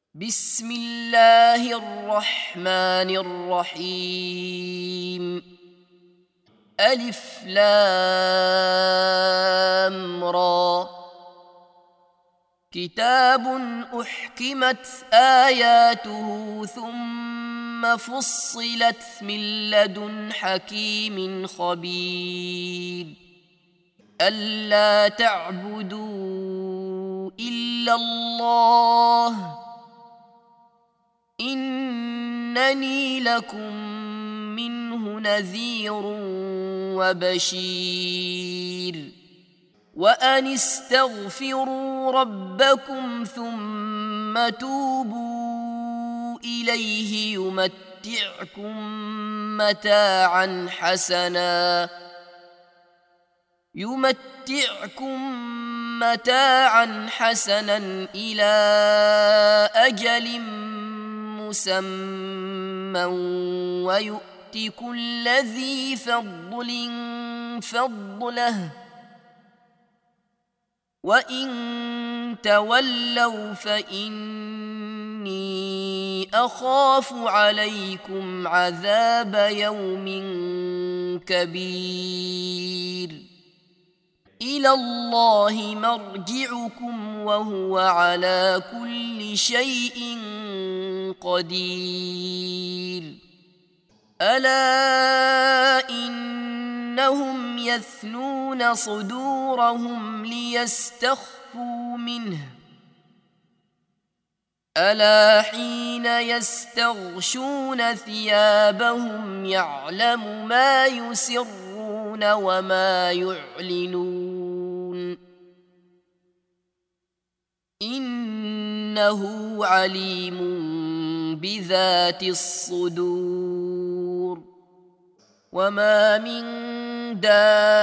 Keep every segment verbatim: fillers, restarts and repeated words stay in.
بسم الله الرحمن الرحيم. ألف لام را. كتاب أحكمت آياته ثم فصلت من لدن حكيم خبير. ألا تعبدوا إلا الله إنني لكم منه نذير وبشير. وأن استغفروا ربكم ثم توبوا إليه يمتعكم متاعا حسنا يمتعكم متاعا حسنا إلى أجل مسمى ويؤت كل ذي فضل فضله وإن تولوا فإني أخاف عليكم عذاب يوم كبير. إلى الله مرجعكم وهو على كل شيء قدير. ألا إنهم يثنون صدورهم ليستخفوا منه ألا حين يستغشون ثيابهم يعلم ما يسرون وما يعلنون إنه عليم بذات الصدور. وما من دابة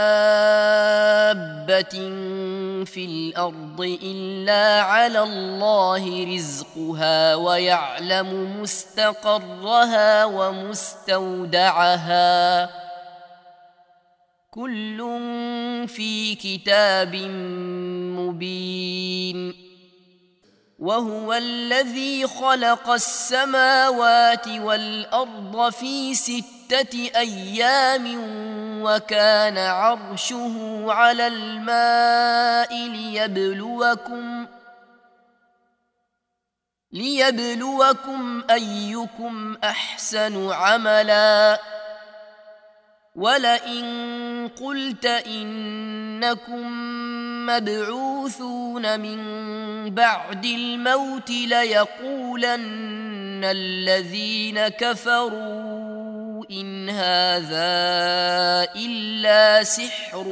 في الأرض إلا على الله رزقها ويعلم مستقرها ومستودعها كل في كتاب مبين. وهو الذي خلق السماوات والأرض في ستة أيام وكان عرشه على الماء ليبلوكم ليبلوكم أيكم أحسن عملا. ولئن قلت إنكم مبعوثون من بعد الموت ليقولن الذين كفروا إن هذا إلا سحر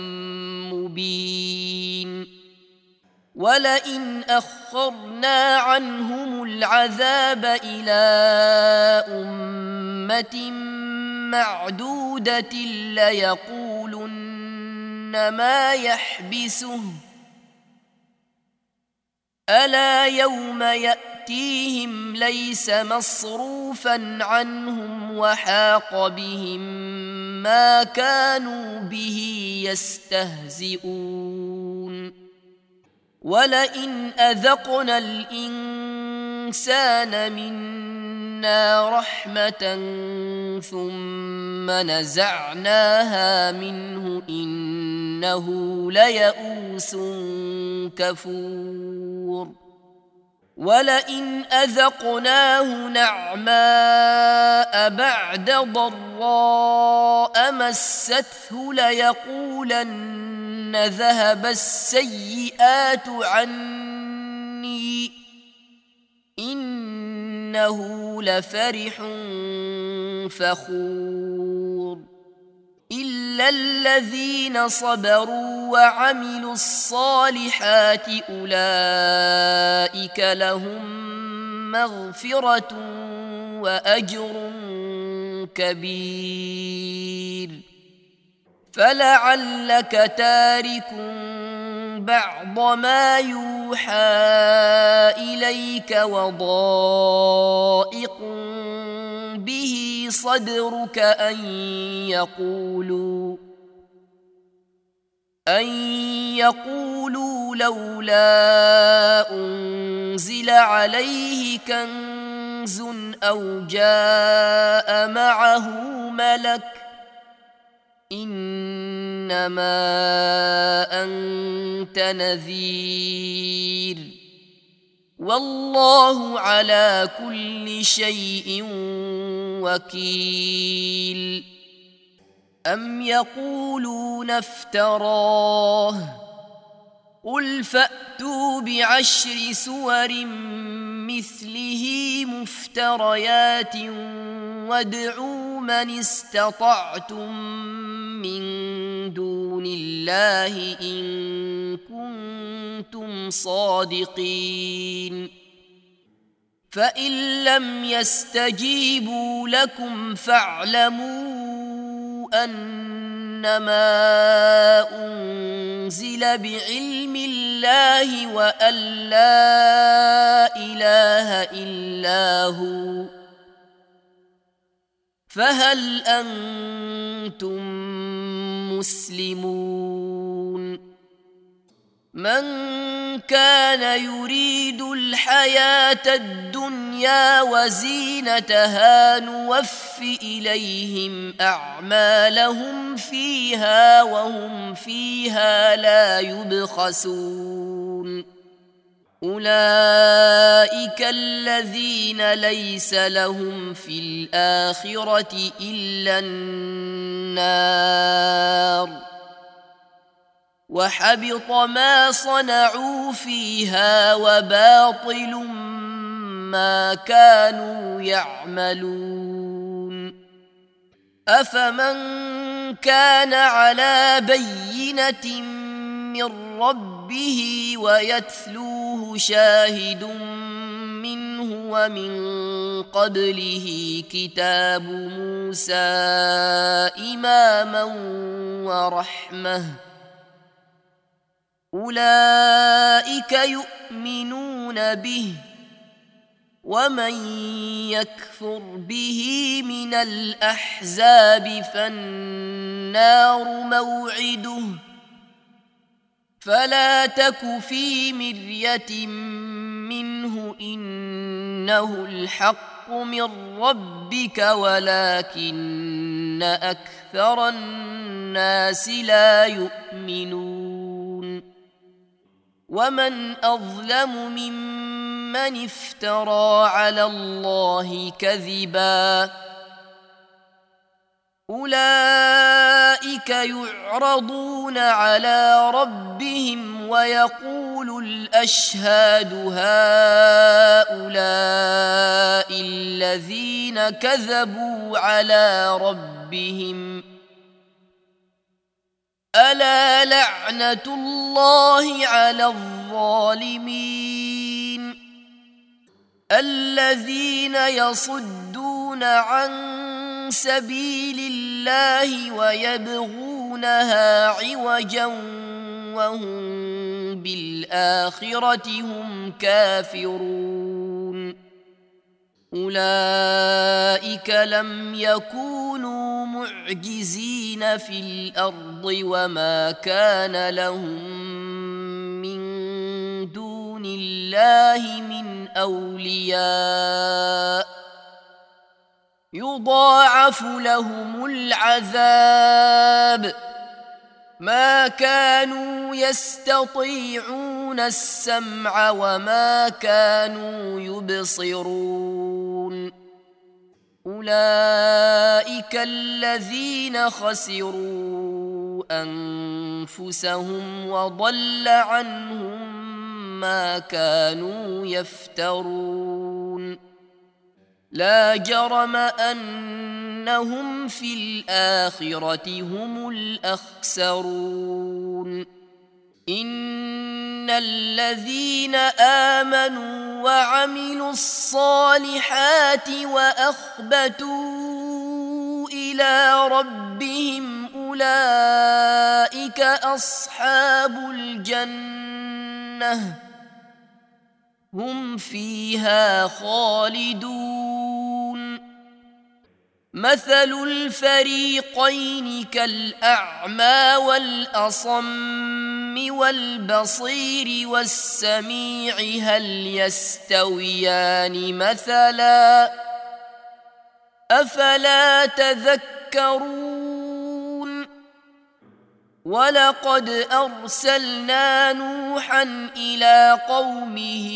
مبين. ولئن أخرنا عنهم العذاب إلى أمة معدودة ليقولن ما يحبسه ألا يوم يأتيهم ليس مصروفا عنهم وحاق بهم ما كانوا به يستهزئون. ولئن أذقنا الإنسان منا رحمة ثم نزعناها منه إنه ليئوس كفور. ولئن أذقناه نعماء بعد ضراء مسته ليقولن ذهب السيئات عني إنه لفرح فخور. إلا الذين صبروا وعملوا الصالحات أولئك لهم مغفرة وأجر كبير. فلعلك تارك بعض ما يوحى إليك وضائق به صدرك أن يقولوا أن يقولوا لولا أنزل عليه كنز أو جاء معه ملك إنما أنت نذير والله على كل شيء وكيل. أم يقولون افتراه قل فأتوا بعشر سور مثله مفتريات وادعوا من استطعتم من دون الله إن كنتم صادقين فإن لم يستجيبوا لكم فاعلموا أنما أنزل بعلم الله وأن لا إله إلا هو فهل أنتم مسلمون؟ من كان يريد الحياة الدنيا وزينتها نوف إليهم أعمالهم فيها وهم فيها لا يبخسون. أولئك الذين ليس لهم في الآخرة إلا النار وحبط ما صنعوا فيها وباطل ما كانوا يعملون. أفمن كان على بينة من ربه ويتلوه شاهد منه ومن قبله كتاب موسى إماما ورحمة أولئك يؤمنون به ومن يكفر به من الأحزاب فالنار موعده فلا تك في مرية منه إنه الحق من ربك ولكن أكثر الناس لا يؤمنون. ومن أظلم ممن افترى على الله كذبا أولئك يعرضون على ربهم ويقول الأشهاد هؤلاء الذين كذبوا على ربهم ألا لعنة الله على الظالمين الذين يصدون عن سبيل الله ويبغونها عوجا وهم بالآخرة هم كافرون. أولئك لم يكونوا معجزين في الأرض وما كان لهم من دون الله من أولياء يضاعف لهم العذاب ما كانوا يستطيعون السمع وما كانوا يبصرون. أولئك الذين خسروا أنفسهم وضل عنهم ما كانوا يفترون. لا جرم أنهم في الآخرة هم الأخسرون. إن الذين آمنوا وعملوا الصالحات وأخبتوا إلى ربهم أولئك أصحاب الجنة هم فيها خالدون مثل الفريقين كالأعمى والأصم والبصير والسميع هل يستويان مثلا أفلا تذكرون ولقد أرسلنا نوحا إلى قومه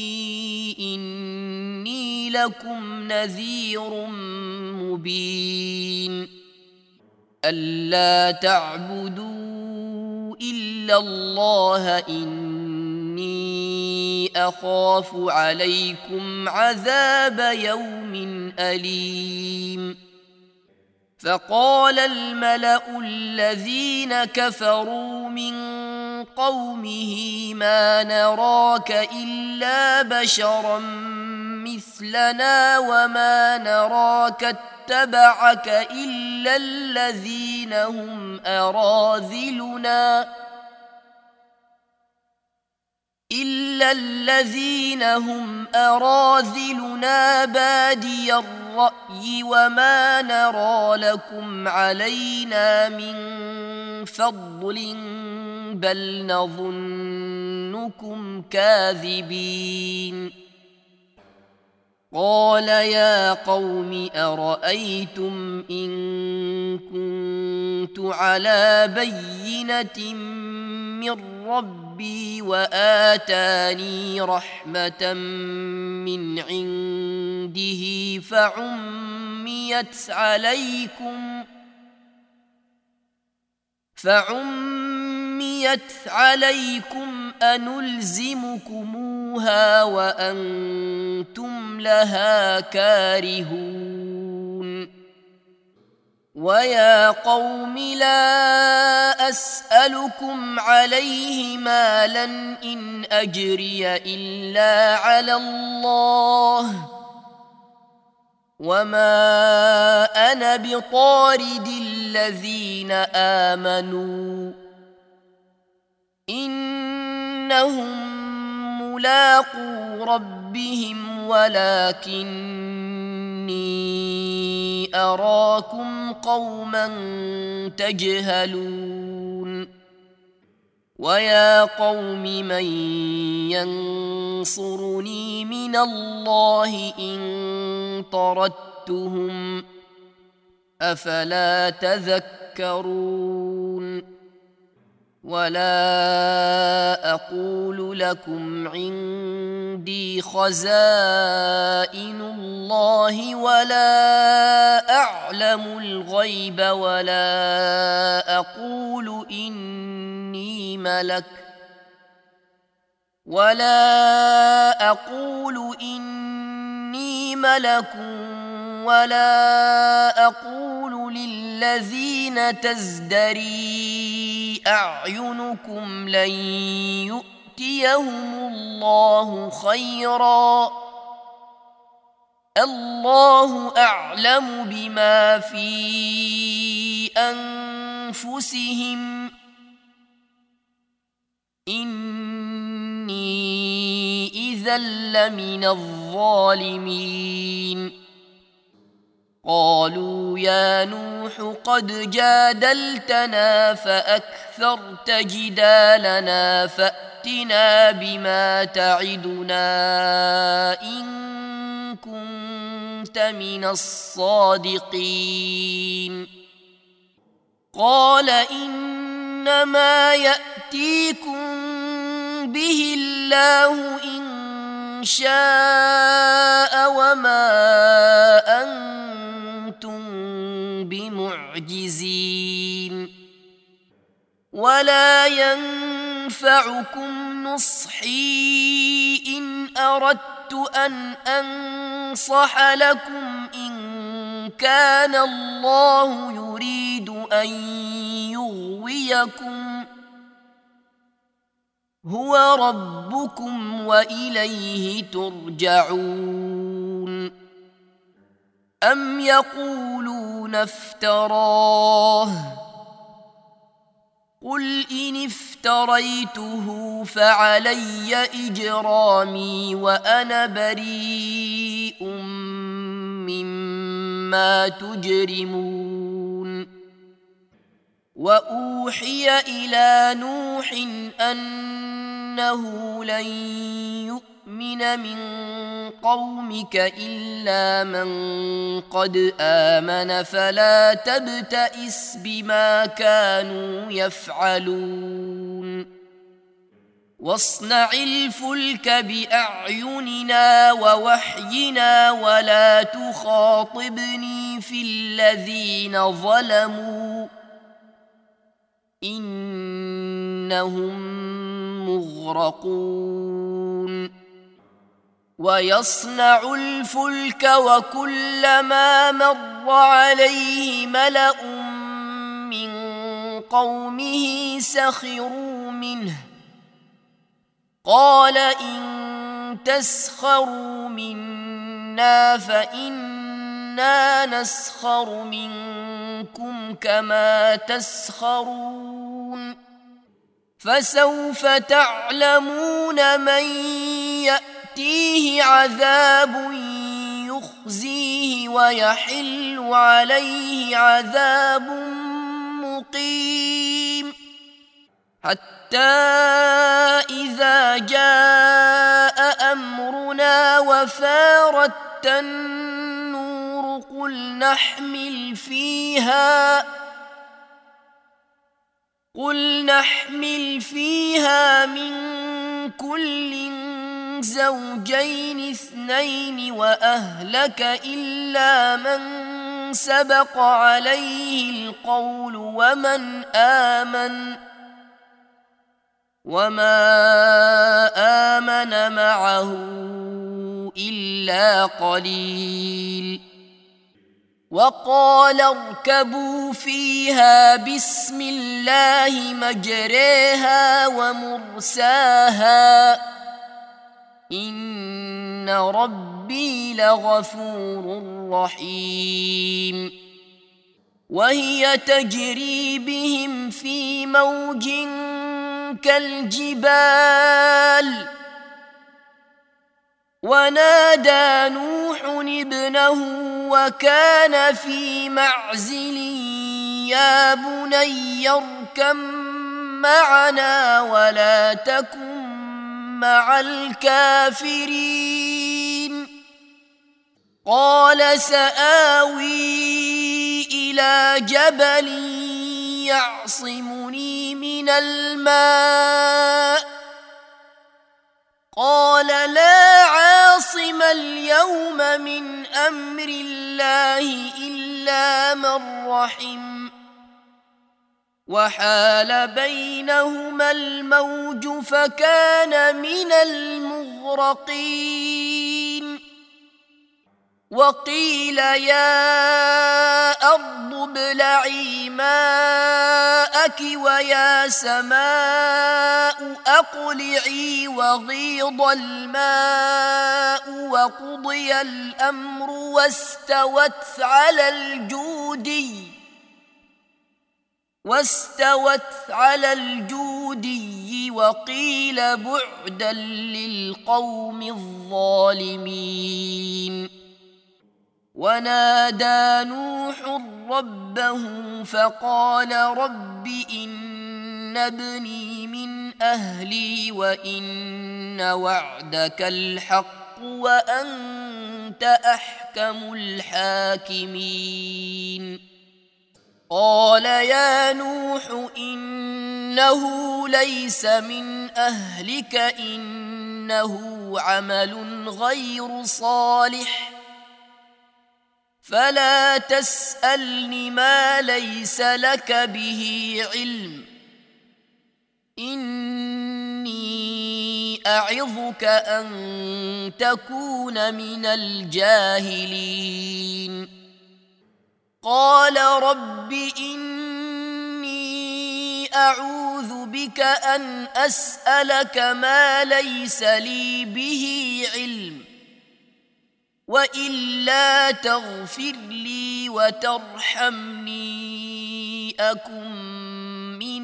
إني لكم نذير مبين ألا تعبدوا إلا الله إني أخاف عليكم عذاب يوم أليم فقال الملأ الذين كفروا من قومه ما نراك إلا بشرا مثلنا وما نراك اتبعك إلا الذين هم أراذلنا إلا الذين هم أراذلنا بادي الرأي وما نرى لكم علينا من فضل بل نظنكم كاذبين قال يا قوم أرأيتم إن كنت على بينة من ربي وآتاني رحمة من عنده فعميت عليكم فعميت عليكم أنلزمكموها وأنتم لها كارهون ويا قوم لا أسألكم عليه مالا إن أجري إلا على الله وما أنا بطارد الذين آمنوا إنهم ملاقو ربهم ولكني أراكم قوما تجهلون ويا قوم من ينصرني من الله إن طردتهم أفلا تذكرون ولا أقول لكم عندي خزائن الله ولا أعلم الغيب ولا أقول إني ملك ولا أقول إني ملك ولا أقول للذين تزدري أعينكم لن يؤتيهم الله خيرا الله أعلم بما في أنفسهم إني إذا لمن الظالمين قالوا يا نوح قد جادلتنا فأكثرت جدالنا فأتنا بما تعدنا إن كنت من الصادقين قال إنما يأتيكم به الله إن شاء وما أنتم بمعجزين ولا ينفعكم نصحي إن أردت أن أنصح لكم إن كان الله يريد أن يغويكم هو ربكم وإليه ترجعون أم يقولون افتراه قل إن افتريته فعلي إجرامي وأنا بريء مما ما تجرمون وأوحي إلى نوح أنه لن يؤمن من قومك إلا من قد آمن فلا تبتئس بما كانوا يفعلون واصنع الفلك بأعيننا ووحينا ولا تخاطبني في الذين ظلموا إنهم مغرقون ويصنع الفلك وكلما مر عليه ملأ من قومه سخروا منه قال إن تسخروا منا فإنا نسخر منكم كما تسخرون فسوف تعلمون من يأتيه عذاب يخزيه ويحل عليه عذاب مقيم حتى إذا جاء أمرنا وفارت النور قل نحمل فيها قل نحمل فيها من كل زوجين اثنين وأهلك إلا من سبق عليه القول ومن آمن وما آمن معه إلا قليل وقال اركبوا فيها بسم الله مجريها ومرساها إن ربي لغفور رحيم وهي تجري بهم في موج كالجبال ونادى نوح ابنه وكان في معزل يا بني اركب معنا ولا تكن مع الكافرين قال سآوي إلى جبل يعصمني من الماء قال لا عاصم اليوم من أمر الله إلا من رحم وحال بينهما الموج فكان من المغرقين وقيل يا أرض ابلعي ماءك ويا سماء أقلعي وغيض الماء وقضي الأمر واستوت على الجودي واستوت على الجودي وقيل بعدا للقوم الظالمين ونادى نوح ربه فقال رب إن ابني من أهلي وإن وعدك الحق وأنت أحكم الحاكمين قال يا نوح إنه ليس من أهلك إنه عمل غير صالح فلا تسألني ما ليس لك به علم إني أعظك أن تكون من الجاهلين قال رب إني أعوذ بك أن أسألك ما ليس لي به علم وإلا تغفر لي وترحمني أكن من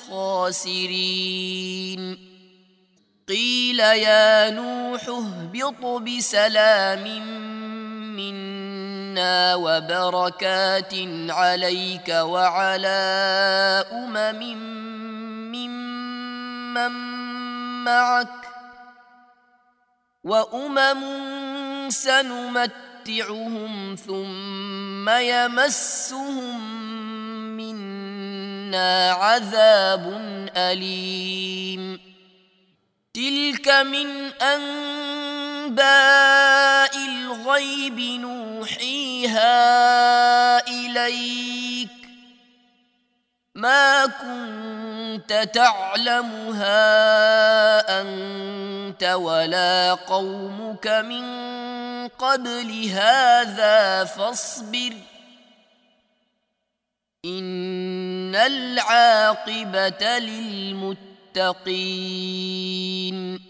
الخاسرين قيل يا نوح اهبط بسلام منا منا وبركات عليك وعلى أمم ممن معك وأمم سنمتعهم ثم يمسهم منا عذاب أليم تلك من أنباء الغيب نوحيها إليك ما كنت تعلمها أنت ولا قومك من قبل هذا فاصبر إن العاقبة للمتقين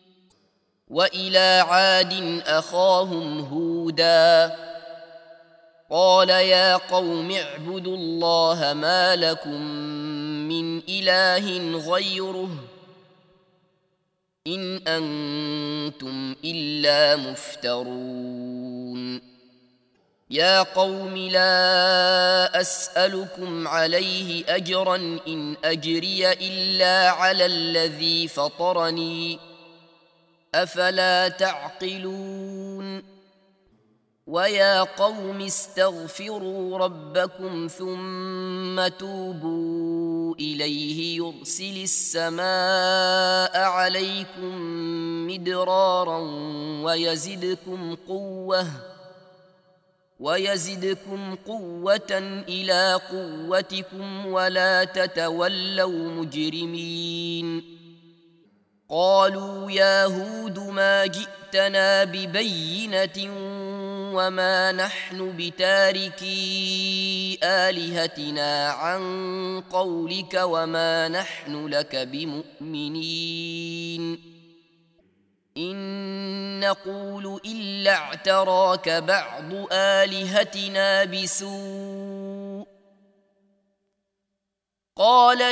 وإلى عاد أخاهم هودا قال يا قوم اعبدوا الله ما لكم من إله غيره إن أنتم إلا مفترون يا قوم لا أسألكم عليه أجرا إن أجري إلا على الذي فطرني أفلا تعقلون ويا قوم استغفروا ربكم ثم توبوا إليه يرسل السماء عليكم مدرارا ويزدكم قوة ويزدكم قوة إلى قوتكم ولا تتولوا مجرمين قالوا يا هود ما جئتنا ببينة وما نحن بتاركي آلهتنا عن قولك وما نحن لك بمؤمنين إن نقول إلا اعتراك بعض آلهتنا بسوء قال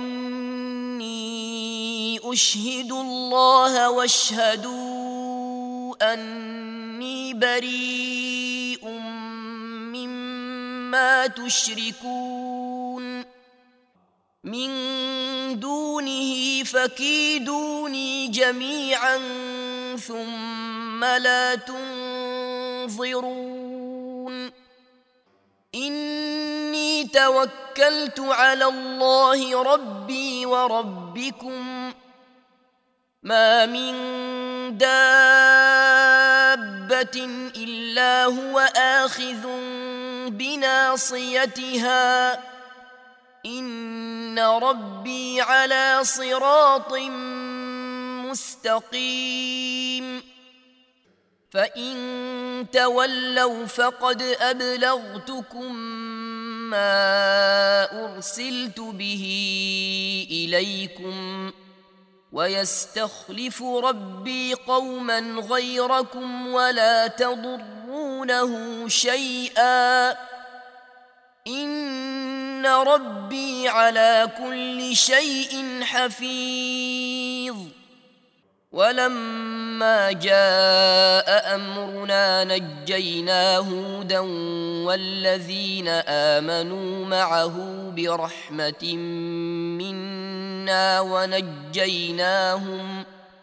إني أشهد الله واشهدوا أني بريء مما تشركون من دونه فكيدوني جميعا ثم لا تنظرون إني توكلت على الله ربي وربكم ما من دابة إلا هو آخذ بناصيتها إن ربي على صراط مستقيم فإن تولوا فقد أبلغتكم ما أرسلت به إليكم ويستخلف ربي قوما غيركم ولا تضرونه شيئا إن ربي على كل شيء حفيظ ولما جاء أمرنا نجينا هودا والذين آمنوا معه برحمة منا ونجيناهم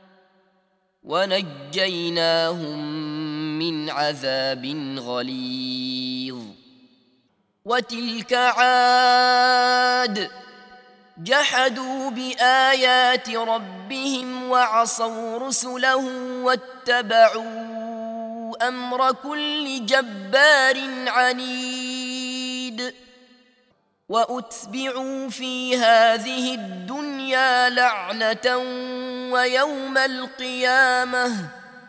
ونجيناهم من عذاب غليظ وتلك عاد جحدوا بآيات ربهم وعصوا رسله واتبعوا أمر كل جبار عنيد وأتبعوا في هذه الدنيا لعنة ويوم القيامة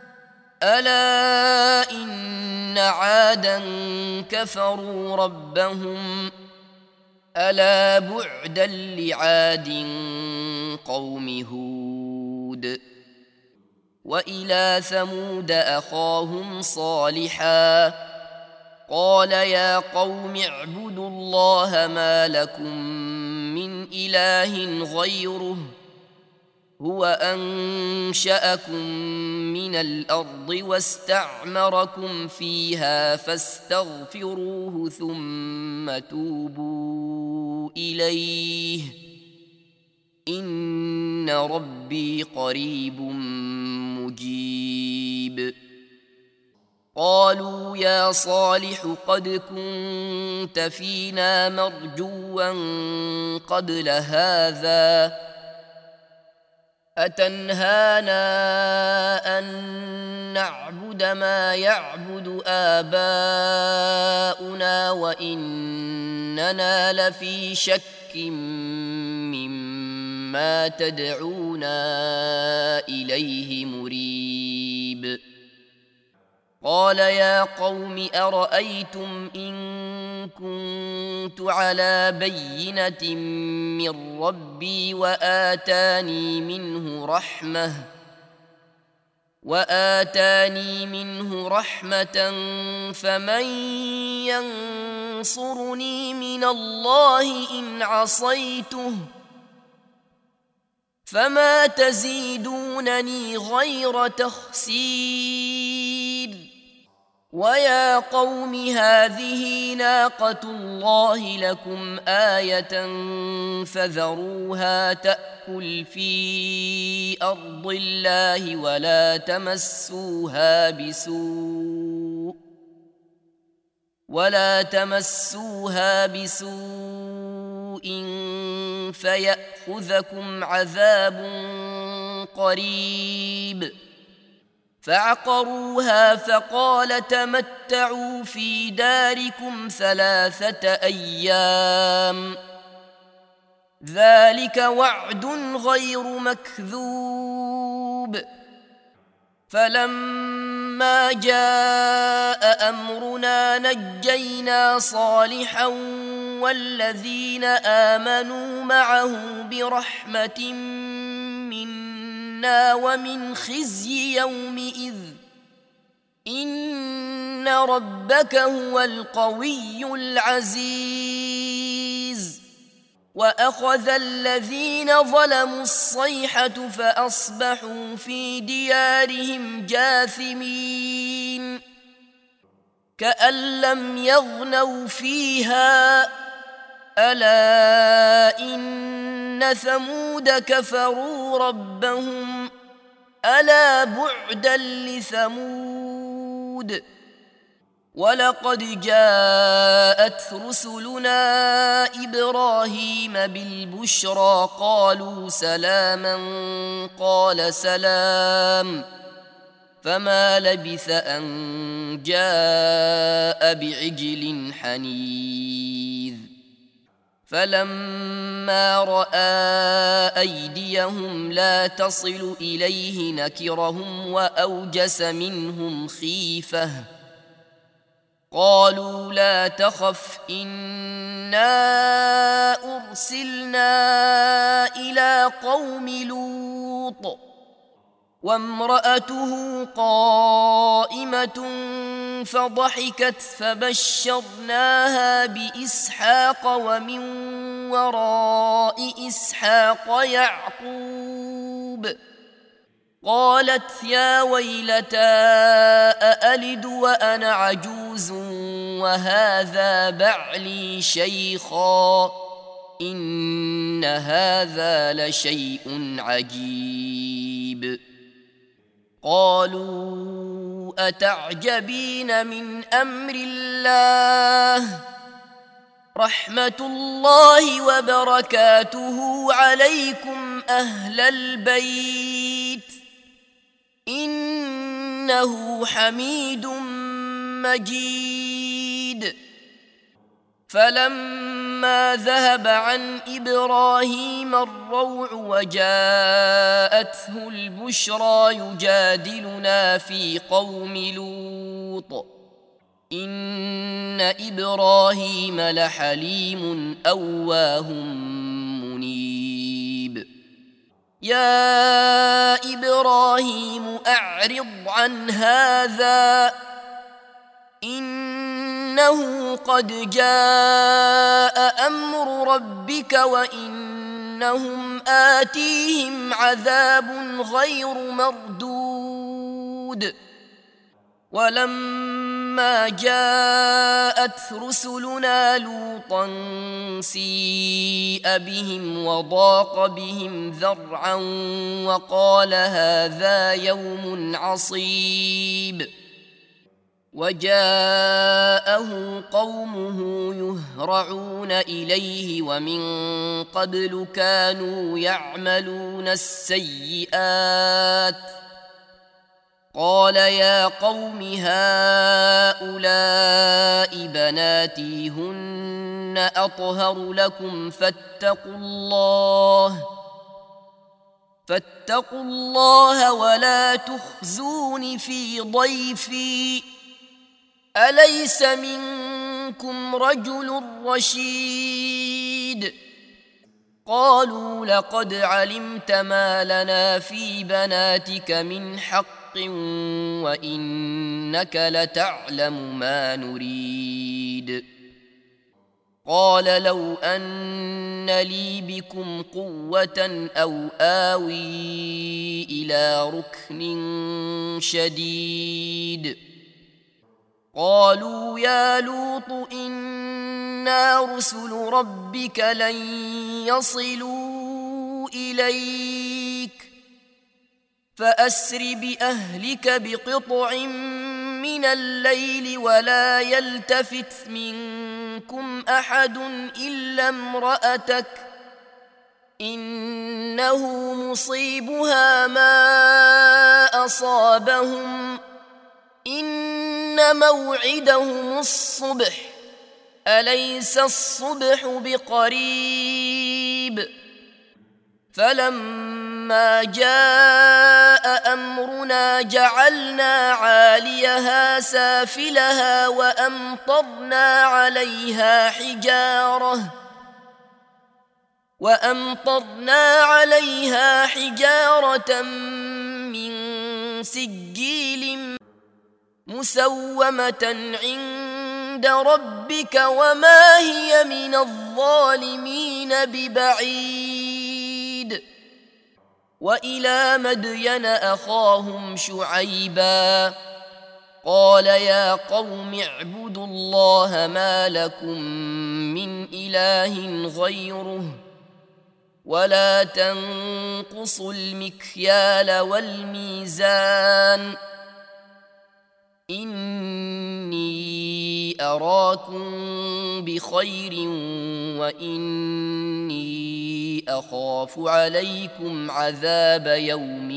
ألا إن عادا كفروا ربهم ألا بعدا لعاد قوم هود وإلى ثمود أخاهم صالحا قال يا قوم اعبدوا الله ما لكم من إله غيره هو أنشأكم من الأرض واستعمركم فيها فاستغفروه ثم توبوا إليه إن ربي قريب مجيب. قالوا يا صالح قد كنت فينا مرجوا قبل هذا أتنهانا أن نعبد ما يعبد آباؤنا وإننا لفي شك مما تدعونا إليه مريب. قال يا قوم أرأيتم إن كنت على بينة من ربي وآتاني منه رحمة وآتاني منه رحمة فمن ينصرني من الله إن عصيته فما تزيدونني غير تخسير. ويا قوم هذه ناقة الله لكم آية فذروها تأكل في أرض الله ولا تمسوها بسوء ولا تمسوها بسوء فيأخذكم عذاب قريب. فعقروها فقال تمتعوا في داركم ثلاثة أيام ذلك وعد غير مكذوب. فلما جاء أمرنا نجينا صالحا والذين آمنوا معه برحمة منا ومن خزي يومئذ إن ربك هو القوي العزيز. وأخذ الذين ظلموا الصيحة فأصبحوا في ديارهم جاثمين كأن لم يغنوا فيها ألا إن ثمود كفروا ربهم ألا بعدا لثمود. ولقد جاءت رسلنا إبراهيم بالبشرى قالوا سلاما قال سلام فما لبث أن جاء بعجل حنيذ. فلما رأى أيديهم لا تصل إليه نكرهم وأوجس منهم خيفة قالوا لا تخف إنا أرسلنا إلى قوم لوط وامرأته قائمة فضحكت فبشرناها بإسحاق ومن وراء إسحاق يعقوب قالت يا ويلتى أألد وأنا عجوز وهذا بعلي شيخا إن هذا لشيء عجيب. قالوا أتعجبين من أمر الله رحمة الله وبركاته عليكم أهل البيت إنه حميد مجيد. فلما ذهب عن إبراهيم الروع وجاءته البشرى يجادلنا في قوم لوط إن إبراهيم لحليم أواه منيب. يا إبراهيم أعرض عن هذا إنه قد جاء أمر ربك وإن أنهم آتيهم عذاب غير مردود ولما جاءت رسلنا لوطا سيء بهم وضاق بهم ذرعا وقال هذا يوم عصيب وجاءه قومه يهرعون إليه ومن قبل كانوا يعملون السيئات قال يا قوم هؤلاء بناتي هن أطهر لكم فاتقوا الله فاتقوا الله ولا تخزون في ضيفي أليس منكم رجل رشيد قالوا لقد علمت ما لنا في بناتك من حق وإنك لتعلم ما نريد قال لو أن لي بكم قوة أو آوي إلى ركن شديد قالوا يا لوط إنا رسل ربك لن يصلوا إليك فأسر بأهلك بقطع من الليل ولا يلتفت منكم أحد إلا امرأتك إنه مصيبها ما أصابهم إن موعدهم الصبح أليس الصبح بقريب فلما جاء أمرنا جعلنا عاليها سافلها وأمطرنا عليها حجارة وأمطرنا عليها حجارة من سجيل مسومة عند ربك وما هي من الظالمين ببعيد وإلى مدين أخاهم شعيبا قال يا قوم اعبدوا الله ما لكم من إله غيره ولا تنقصوا المكيال والميزان إني أراكم بخير وإني أخاف عليكم عذاب يوم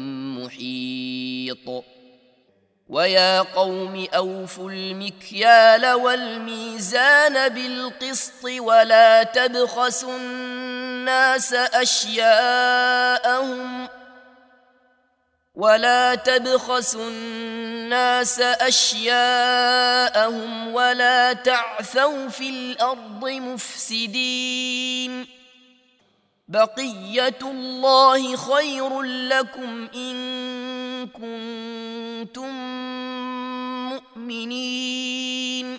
محيط ويا قوم أوفوا المكيال والميزان بالقسط ولا تبخسوا الناس أشياءهم ولا تبخسوا الناس أشياءهم ولا تعثوا في الأرض مفسدين بقية الله خير لكم إن كنتم مؤمنين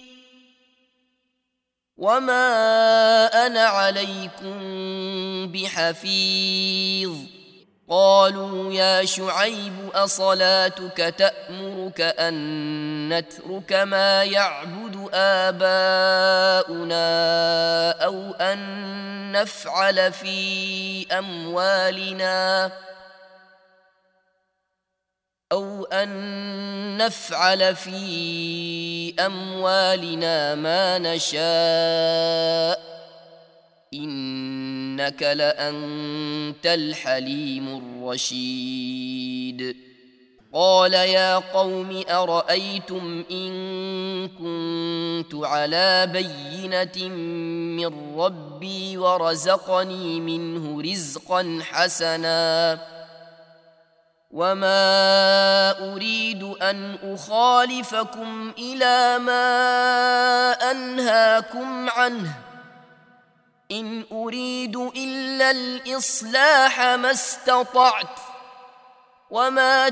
وما أنا عليكم بحفيظ قالوا يا شعيب أصلاتك تأمرك أن نترك ما يعبد آباؤنا أو أن نفعل في أموالنا أو أن نفعل في أموالنا ما نشاء إنك لأنت الحليم الرشيد قال يا قوم أرأيتم إن كنت على بينة من ربي ورزقني منه رزقا حسنا وما أريد أن أخالفكم إلى ما أنهاكم عنه إن أريد إلا الإصلاح ما استطعت وما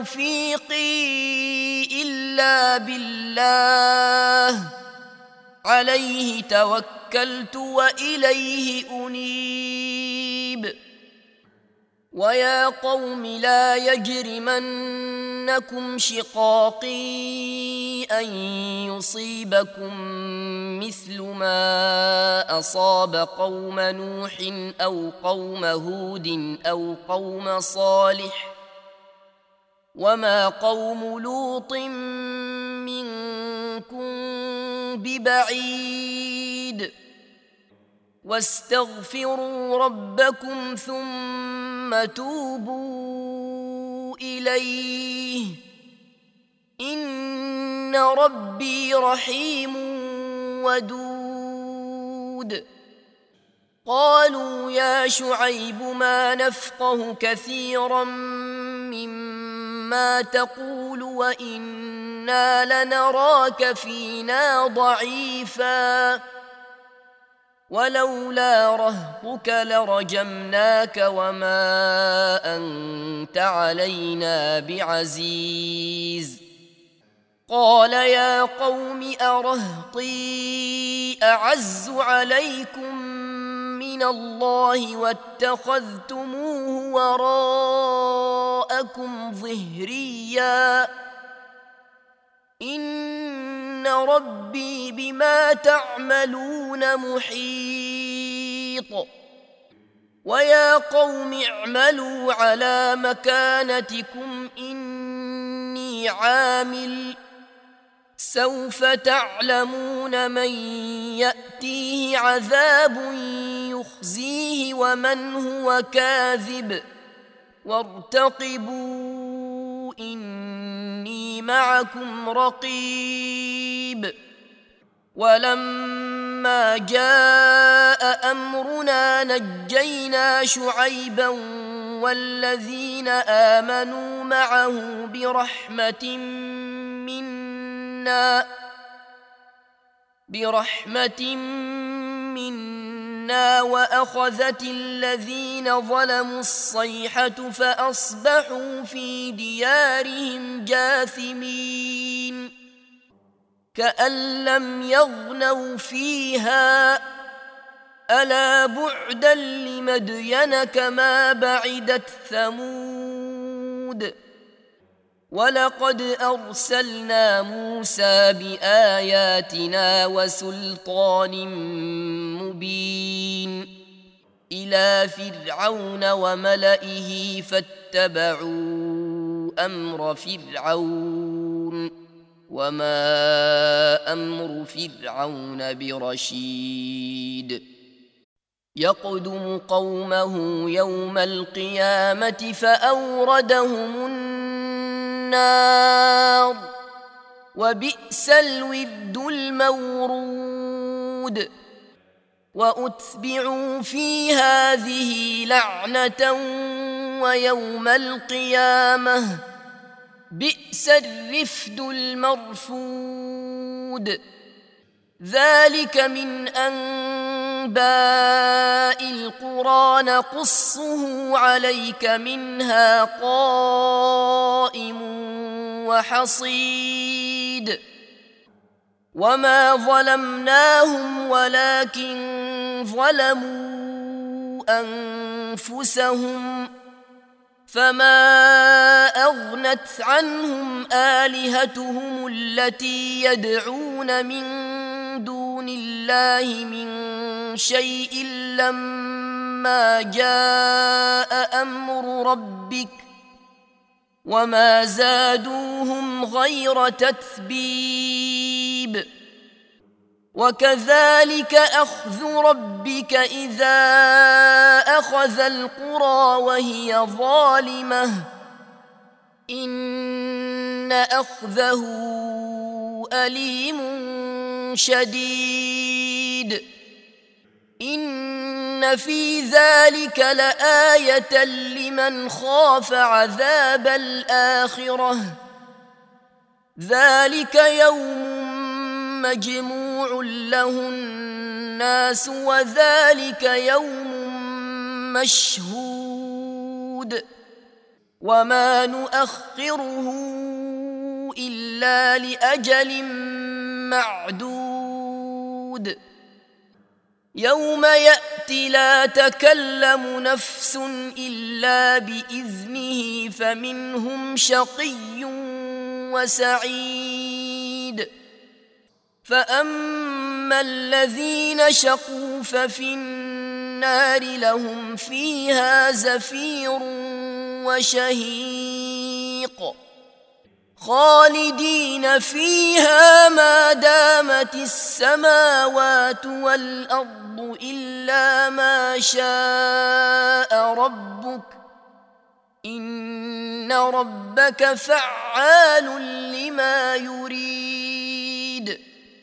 توفيقي إلا بالله عليه توكلت وإليه أنيب ويا قوم لا يجرمنكم شقاقي أن يصيبكم مثل ما أصاب قوم نوح أو قوم هود أو قوم صالح وما قوم لوط منكم ببعيد واستغفروا ربكم ثم توبوا إليه إن ربي رحيم ودود قالوا يا شعيب ما نفقه كثيرا مما تقول وإنا لنراك فينا ضعيفا ولولا رهطك لرجمناك وما أنت علينا بعزيز قال يا قوم أرهطي أعز عليكم من الله واتخذتموه وراءكم ظهريا إن ربي بما تعملون محيط ويا قوم اعملوا على مكانتكم إني عامل سوف تعلمون من يأتيه عذاب يخزيه ومن هو كاذب وارتقبوا إني معكم رقيب ولما جاء أمرنا نجينا شعيبا والذين آمنوا معه برحمة منا برحمة منا وأخذت الذين ظلموا الصيحة فأصبحوا في ديارهم جاثمين كأن لم يغنوا فيها ألا بعدا لمدين كما بعدت ثمود ولقد أرسلنا موسى بآياتنا وسلطان مبين إلى فرعون وملئه فاتبعوا أمر فرعون وما أمر فرعون برشيد يقدم قومه يوم القيامة فأوردهم النار وبئس الورد المورود وأتبعوا في هذه لعنة ويوم القيامة بئس الرفد المرفود ذلك من أنباء القرى نقصه عليك منها قائم وحصيد وما ظلمناهم ولكن ظلموا أنفسهم فما أغنت عنهم آلهتهم التي يدعون من دون الله من شيء لما جاء أمر ربك وما زادوهم غير تتبيب وكذلك أخذ ربك إذا أخذ القرى وهي ظالمة إن أخذه أليم شديد إن في ذلك لآية لمن خاف عذاب الآخرة ذلك يوم مجموع له الناس وذلك يوم مشهود وما نؤخره إلا لأجل معدود يوم يأتي لا تكلم نفس إلا بإذنه فمنهم شقي وسعيد. فأما الذين شقوا ففي النار لهم فيها زفير وشهيق خالدين فيها ما دامت السماوات والأرض إلا ما شاء ربك إن ربك فعال لما يريد.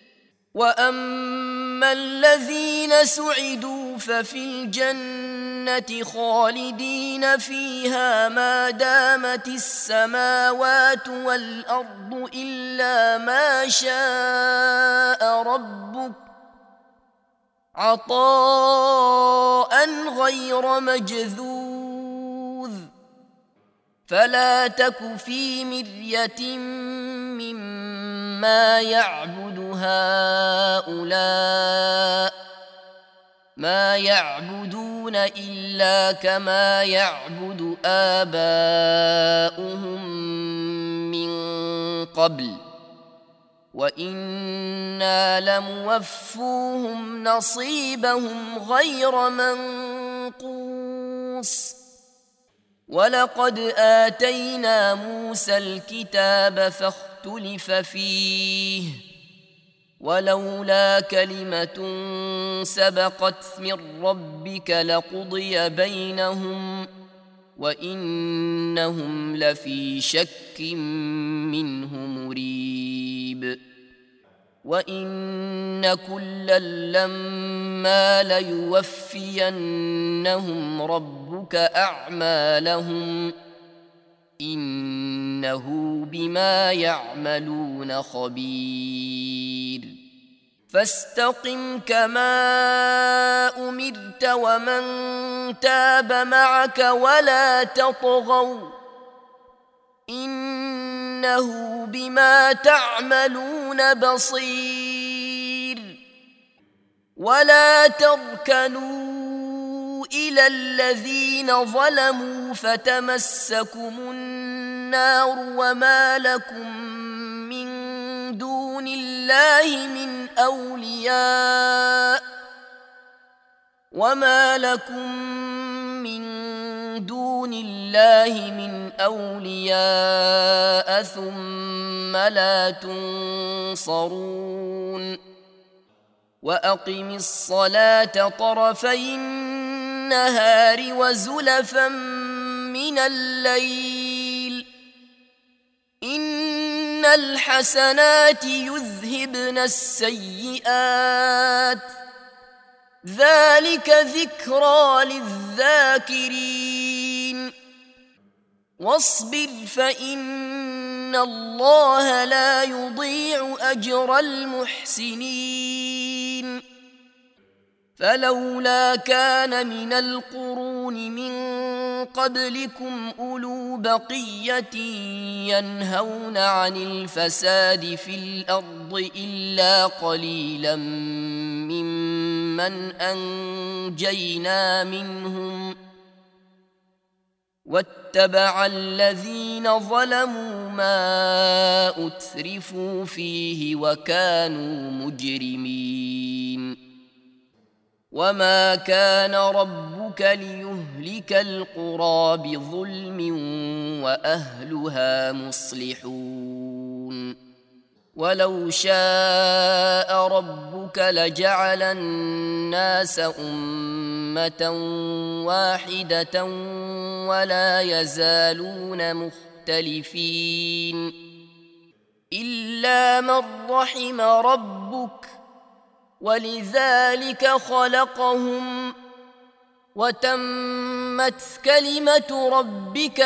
وأما الذين سعدوا ففي الجنة خالدين فيها ما دامت السماوات والأرض إلا ما شاء ربك عطاء غير مجذوذ. فلا تك في مرية مما يعبد هؤلاء ما يعبدون إلا كما يعبد آباؤهم من قبل وإنا لموفوهم نصيبهم غير منقوص. ولقد آتينا موسى الكتاب فاختلف فيه ولولا كلمة سبقت من ربك لقضي بينهم وإنهم لفي شك منه مريب. وإن كلا لما ليوفينهم ربك أعمالهم إنه بما يعملون خبير. فاستقم كما أمرت ومن تاب معك ولا تطغوا إنه بما تعملون بصير. ولا تركنوا إلى الذين ظلموا فتمسكم النار وما لكم من دون الله من أولياء وما لكم من دون الله من أولياء ثم لا تنصرون. وأقم الصلاة طرفي النهار وزلفا من الليل إن الحسنات يذهبن السيئات ذلك ذكرى للذاكرين. واصبر فإن الله لا يضيع أجر المحسنين. فلولا كان من القرون من قبلكم أولو بقية ينهون عن الفساد في الأرض إلا قليلا ممن أنجينا منهم واتبع الذين ظلموا ما أترفوا فيه وكانوا مجرمين. وما كان ربك ليهلك القرى بظلم وأهلها مصلحون. ولو شاء ربك لجعل الناس أمة واحدة ولا يزالون مختلفين إلا من رحم ربك ولذلك خلقهم وتمت كلمة ربك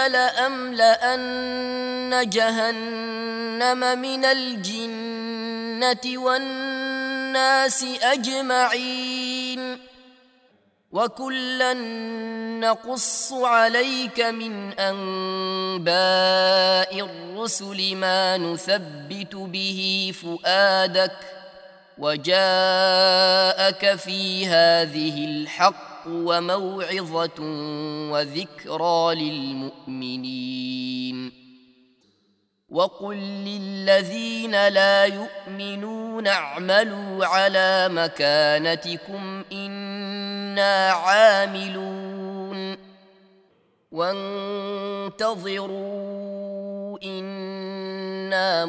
لأملأن جهنم من الجنة والناس أجمعين. وكلا نقص عليك من أنباء الرسل ما نثبت به فؤادك وجاءك في هذه الحق وموعظة وذكرى للمؤمنين وقل للذين لا يؤمنون اعملوا على مكانتكم إنا عاملون وانتظروا إنا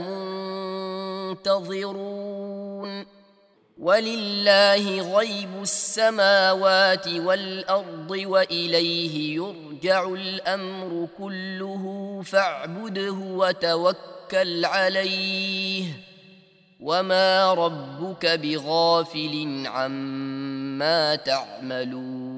منتظرون ولله غيب السماوات والأرض وإليه يرجع الأمر كله فاعبده وتوكل عليه وما ربك بغافل عما تعملون